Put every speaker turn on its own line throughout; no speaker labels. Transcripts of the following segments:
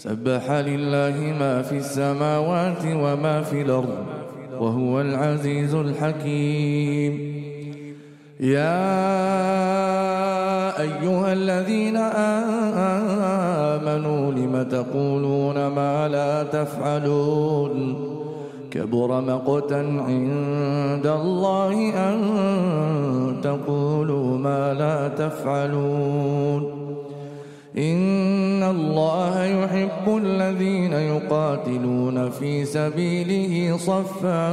سبح لله ما في السماوات وما في الأرض وهو العزيز الحكيم. يا أيها الذين آمنوا لم تقولون ما لا تفعلون كبر مقتا عند الله أن تقولوا ما لا تفعلون. إن الله يحب الذين يقاتلون في سبيله صفا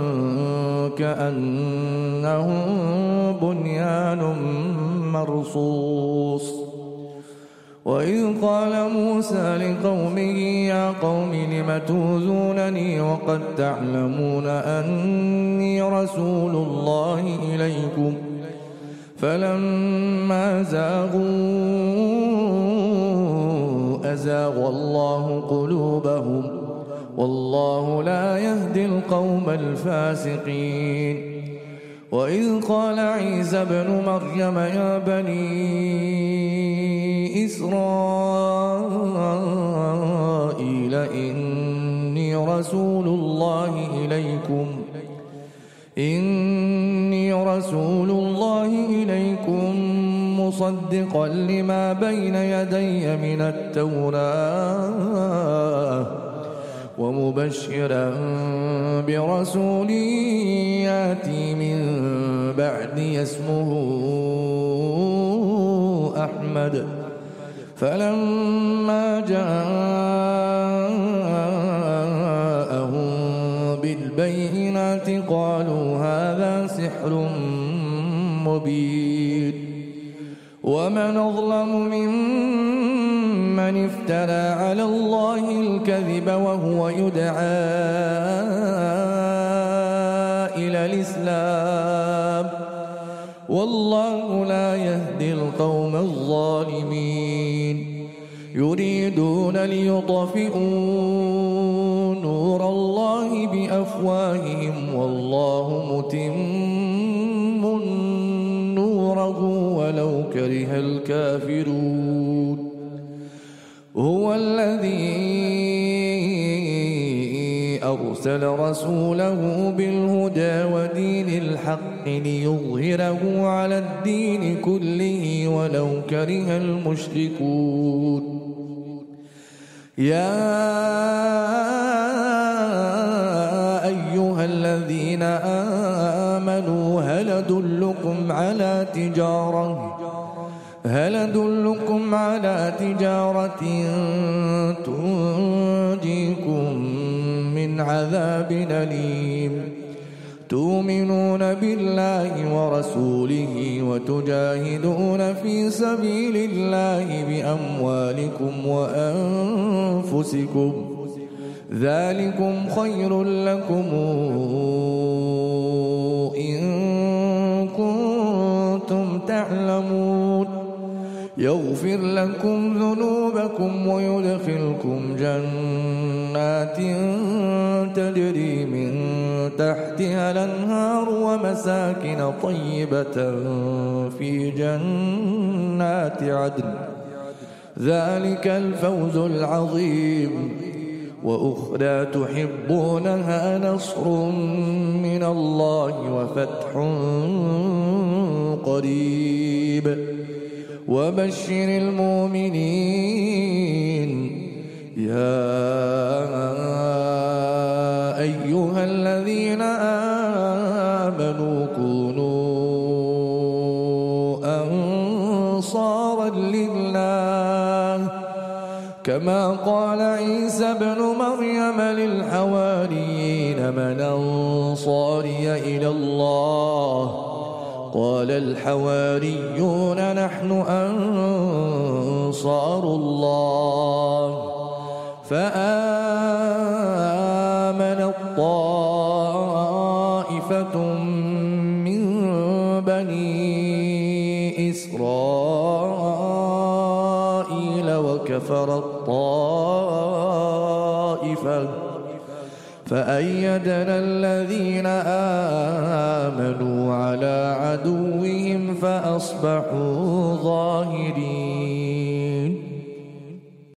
كأنهم بنيان مرصوص. وإذ قال موسى لقومه يا قوم لم تؤذونني وقد تعلمون أني رسول الله إليكم فلما أزاغ الله قلوبهم والله لا يهدي القوم الفاسقين. وإذ قال عيسى ابن مريم يا بني إسرائيل إني رسول الله إليكم مصدقا لما بين يدي من التوراة ومبشرا برسول ياتي من بعدي اسمه أحمد. فلما جاءهم بالبينات قالوا هذا سحر مبين. ومن أظلم ممن افترى على الله الكذب وهو يدعى إلى الإسلام والله لا يهدي القوم الظالمين. يريدون ليطفئوا نور الله بأفواههم والله متم نوره ولو كره الكافرون. هو الذي أرسل رسوله بالهدى ودين الحق ليظهره على الدين كله ولو كره المشركون. يا أيها الذين آمنوا هل أدلكم على تجارة تنجيكم من عذاب أليم. تؤمنون بالله ورسوله وتجاهدون في سبيل الله بأموالكم وأنفسكم ذلكم خير لكم إن كنتم تعلمون. يغفر لكم ذنوبكم ويدخلكم جنات تجري من تحتها الأنهار ومساكن طيبة في جنات عدن ذلك الفوز العظيم. وأخرى تحبونها نصر من الله وفتح قريب وبشر المؤمنين. يا أيها الذين آمنوا كونوا أنصارا لله كما قال عيسى ابن مريم للحواريين من أنصاري إلى الله قال الحواريون نحن أنصار الله. فآمنت طائفة من بني إسرائيل وكفرت طائفة فأيدنا الذين آمنوا على عدوهم فأصبحوا ظاهرين.